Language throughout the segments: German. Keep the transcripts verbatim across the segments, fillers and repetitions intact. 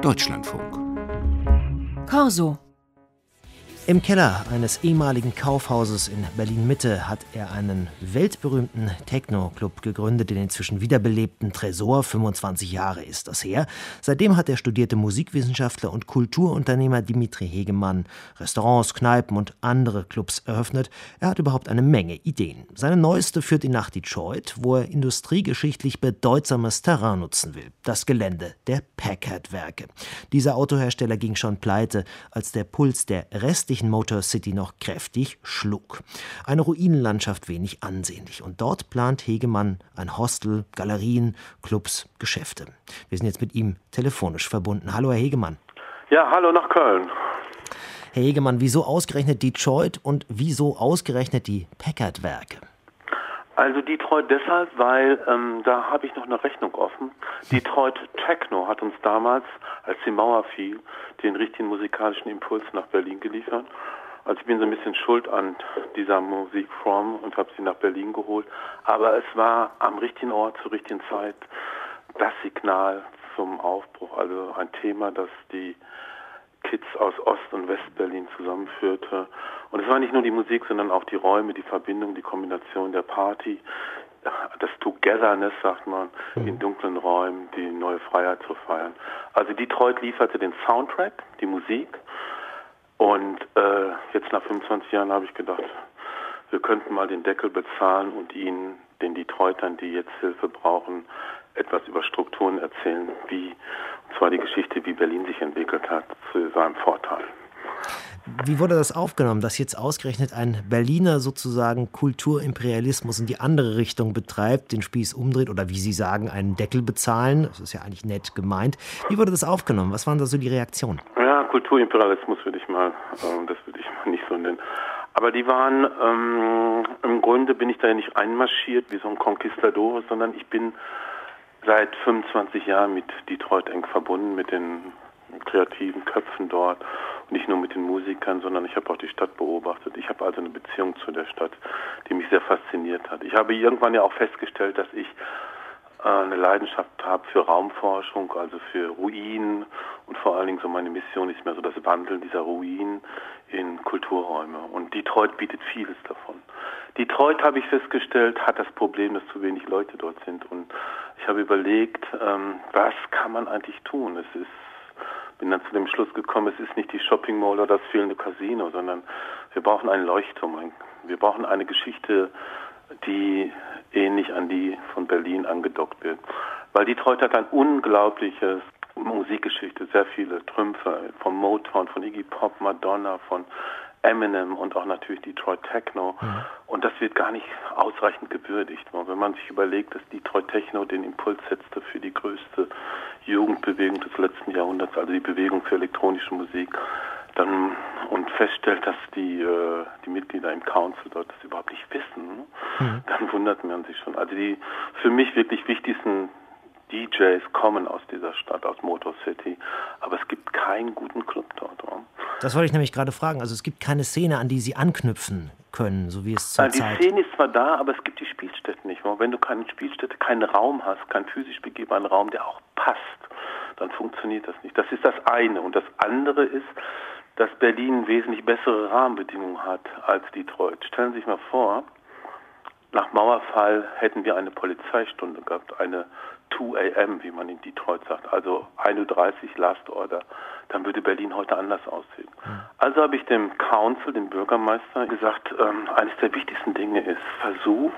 Deutschlandfunk. Corso. Im Keller eines ehemaligen Kaufhauses in Berlin-Mitte hat er einen weltberühmten Techno-Club gegründet, den inzwischen wiederbelebten Tresor. fünfundzwanzig Jahre ist das her. Seitdem hat der studierte Musikwissenschaftler und Kulturunternehmer Dimitri Hegemann Restaurants, Kneipen und andere Clubs eröffnet. Er hat überhaupt eine Menge Ideen. Seine neueste führt ihn nach Detroit, wo er industriegeschichtlich bedeutsames Terrain nutzen will. Das Gelände der Packard-Werke. Dieser Autohersteller ging schon pleite, als der Puls der restlichen Motor City noch kräftig schlug. Eine Ruinenlandschaft wenig ansehnlich. Und dort plant Hegemann ein Hostel, Galerien, Clubs, Geschäfte. Wir sind jetzt mit ihm telefonisch verbunden. Hallo, Herr Hegemann. Ja, hallo nach Köln. Herr Hegemann, wieso ausgerechnet Detroit und wieso ausgerechnet die Packard-Werke? Also Detroit deshalb, weil ähm, da habe ich noch eine Rechnung offen. Detroit Techno hat uns damals, als die Mauer fiel, den richtigen musikalischen Impuls nach Berlin geliefert. Also ich bin so ein bisschen schuld an dieser Musikform und habe sie nach Berlin geholt. Aber es war am richtigen Ort zur richtigen Zeit das Signal zum Aufbruch. Also ein Thema, das die Kids aus Ost- und West-Berlin zusammenführte. Und es war nicht nur die Musik, sondern auch die Räume, die Verbindung, die Kombination der Party, das Togetherness, sagt man, in dunklen Räumen, die neue Freiheit zu feiern. Also Detroit lieferte den Soundtrack, die Musik. Und äh, jetzt nach fünfundzwanzig Jahren habe ich gedacht, wir könnten mal den Deckel bezahlen und ihnen, den Detroitern, die jetzt Hilfe brauchen, etwas über Strukturen erzählen, wie, und zwar die Geschichte, wie Berlin sich entwickelt hat, zu seinem Vorteil. Wie wurde das aufgenommen, dass jetzt ausgerechnet ein Berliner sozusagen Kulturimperialismus in die andere Richtung betreibt, den Spieß umdreht oder wie Sie sagen, einen Deckel bezahlen? Das ist ja eigentlich nett gemeint. Wie wurde das aufgenommen? Was waren da so die Reaktionen? Ja, Kulturimperialismus würde ich mal, äh, das würde ich mal nicht so nennen. Aber die waren, ähm, im Grunde bin ich da ja nicht einmarschiert wie so ein Conquistador, sondern ich bin seit fünfundzwanzig Jahren mit Detroit eng verbunden, mit den kreativen Köpfen dort und nicht nur mit den Musikern, sondern ich habe auch die Stadt beobachtet. Ich habe also eine Beziehung zu der Stadt, die mich sehr fasziniert hat. Ich habe irgendwann ja auch festgestellt, dass ich äh, eine Leidenschaft habe für Raumforschung, also für Ruinen und vor allen Dingen so meine Mission ist mehr so das Wandeln dieser Ruinen in Kulturräume und Detroit bietet vieles davon. Detroit, habe ich festgestellt, hat das Problem, dass zu wenig Leute dort sind und ich habe überlegt, ähm, was kann man eigentlich tun? Es ist bin dann zu dem Schluss gekommen, es ist nicht die Shopping Mall oder das fehlende Casino, sondern wir brauchen einen Leuchtturm. Wir brauchen eine Geschichte, die ähnlich an die von Berlin angedockt wird. Weil Detroit hat ein unglaubliches Musikgeschichte, sehr viele Trümpfe von Motown, von Iggy Pop, Madonna, von Eminem und auch natürlich Detroit Techno. Mhm. Und das wird gar nicht ausreichend gewürdigt. Wenn man sich überlegt, dass Detroit Techno den Impuls setzte für die größte Jugendbewegung des letzten Jahrhunderts, also die Bewegung für elektronische Musik, dann und feststellt, dass die, äh, die Mitglieder im Council dort das überhaupt nicht wissen, mhm. dann wundert man sich schon. Also die für mich wirklich wichtigsten D Js kommen aus dieser Stadt, aus Motor City, aber es gibt keinen guten Club dort. Oder? Das wollte ich nämlich gerade fragen. Also es gibt keine Szene, an die Sie anknüpfen können, so wie es zur Die Zeit... Die Szene ist zwar da, aber es gibt die Spielstätten nicht. Wenn du keine Spielstätte, keinen Raum hast, keinen physisch begehbaren Raum, der auch passt, dann funktioniert das nicht. Das ist das eine. Und das andere ist, dass Berlin wesentlich bessere Rahmenbedingungen hat als Detroit. Stellen Sie sich mal vor, nach Mauerfall hätten wir eine Polizeistunde gehabt, eine zwei a m, wie man in Detroit sagt, also ein Uhr dreißig Last Order, dann würde Berlin heute anders aussehen. Mhm. Also habe ich dem Council, dem Bürgermeister, gesagt, ähm, eines der wichtigsten Dinge ist, versuch,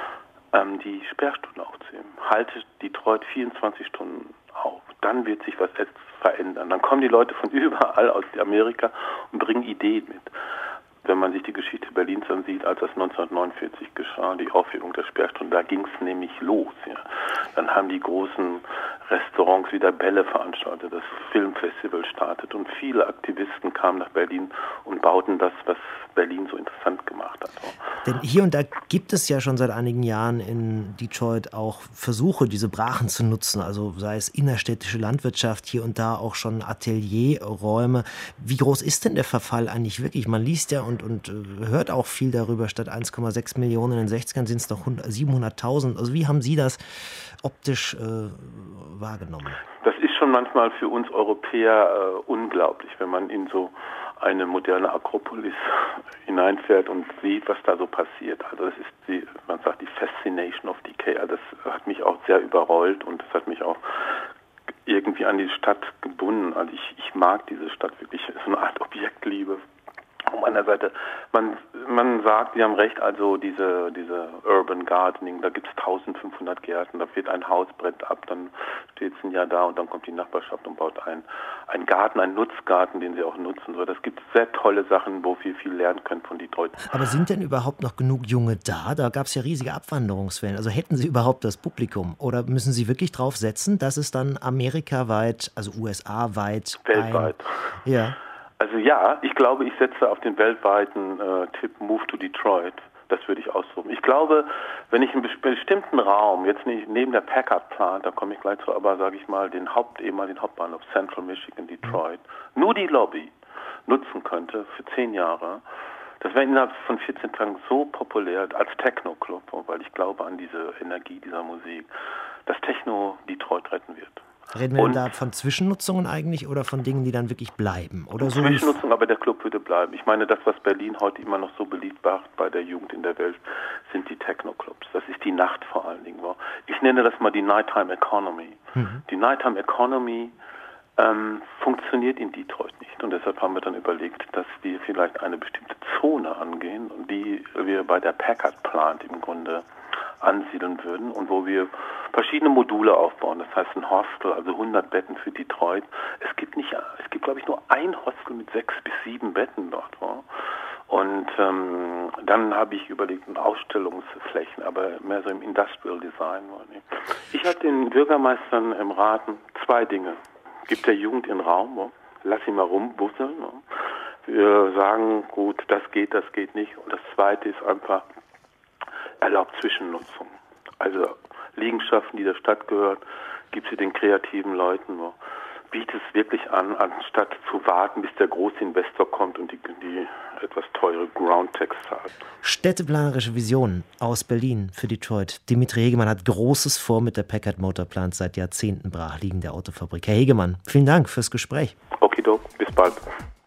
ähm, die Sperrstunde aufzuheben. Halte Detroit vierundzwanzig Stunden auf. Dann wird sich was verändern. Dann kommen die Leute von überall aus Amerika und bringen Ideen mit. Wenn man sich die Geschichte Berlins ansieht, als das neunzehnhundertneunundvierzig geschah, die Aufhebung der Sperrstunde, da ging es nämlich los. Ja. Dann haben die großen Restaurants wieder Bälle veranstaltet, das Filmfestival startet und viele Aktivisten kamen nach Berlin und bauten das, was Berlin so interessant gemacht hat. Denn hier und da gibt es ja schon seit einigen Jahren in Detroit auch Versuche, diese Brachen zu nutzen, also sei es innerstädtische Landwirtschaft, hier und da auch schon Atelierräume. Wie groß ist denn der Verfall eigentlich wirklich? Man liest ja und, und hört auch viel darüber, statt eins Komma sechs Millionen in den sechzigern sind es noch siebenhunderttausend. Also wie haben Sie das optisch äh, wahrgenommen? Das ist schon manchmal für uns Europäer äh, unglaublich, wenn man in so eine moderne Akropolis hineinfährt und sieht, was da so passiert. Also das ist die, man sagt, die Fascination of Decay. Also das hat mich auch sehr überrollt und das hat mich auch irgendwie an die Stadt gebunden. Also ich, ich mag diese Stadt wirklich, so eine Art Objektliebe. Auf einer Seite, man, man sagt, Sie haben recht, also diese, diese Urban Gardening, da gibt es eintausendfünfhundert Gärten, da wird ein Haus, brennt ab, dann steht es ein Jahr da und dann kommt die Nachbarschaft und baut ein, einen Garten, einen Nutzgarten, den sie auch nutzen. So, das gibt sehr tolle Sachen, wo wir viel lernen können von Detroit. Aber sind denn überhaupt noch genug Junge da? Da gab es ja riesige Abwanderungswellen. Also hätten Sie überhaupt das Publikum? Oder müssen Sie wirklich drauf setzen, dass es dann amerikaweit, also U S A-weit... Weltweit. Ein, ja. Also ja, ich glaube, ich setze auf den weltweiten äh, Tipp Move to Detroit. Das würde ich aussuchen. Ich glaube, wenn ich einen bestimmten Raum, jetzt nicht neben der Packard Plant, da komme ich gleich zu, aber sage ich mal, den Haupt, ehemaligen Hauptbahnhof Central Michigan, Detroit, mhm. nur die Lobby nutzen könnte für zehn Jahre, das wäre innerhalb von vierzehn Tagen so populär als Techno-Club, weil ich glaube an diese Energie dieser Musik, dass Techno Detroit retten wird. Reden wir denn da von Zwischennutzungen eigentlich oder von Dingen, die dann wirklich bleiben? Oder so Zwischennutzung, aber der Club würde bleiben. Ich meine, das, was Berlin heute immer noch so beliebt macht bei der Jugend in der Welt, sind die Techno-Clubs. Das ist die Nacht vor allen Dingen. Ich nenne das mal die Nighttime Economy. Mhm. Die Nighttime Economy ähm, funktioniert in Detroit nicht. Und deshalb haben wir dann überlegt, dass wir vielleicht eine bestimmte Zone angehen, die wir bei der Packard Plant im Grunde ansiedeln würden und wo wir verschiedene Module aufbauen. Das heißt ein Hostel, also hundert Betten für Detroit. Es gibt nicht, es gibt glaube ich nur ein Hostel mit sechs bis sieben Betten dort. Wow. Und ähm, dann habe ich überlegt, Ausstellungsflächen, aber mehr so im Industrial Design. Ich hatte den Bürgermeistern im Raten zwei Dinge. Gibt der Jugend ihren Raum, wow. Lass ihn mal rumbusseln. Wow. Wir sagen, gut, das geht, das geht nicht. Und das Zweite ist einfach, erlaubt Zwischennutzung. Also Liegenschaften, die der Stadt gehören, gibt sie den kreativen Leuten. Bietet es wirklich an, anstatt zu warten, bis der Großinvestor kommt und die, die etwas teure Groundtax zahlt. Städteplanerische Visionen aus Berlin für Detroit. Dimitri Hegemann hat Großes vor mit der Packard Motor Plant, seit Jahrzehnten brach liegende Autofabrik. Herr Hegemann, vielen Dank fürs Gespräch. Okidok, bis bald.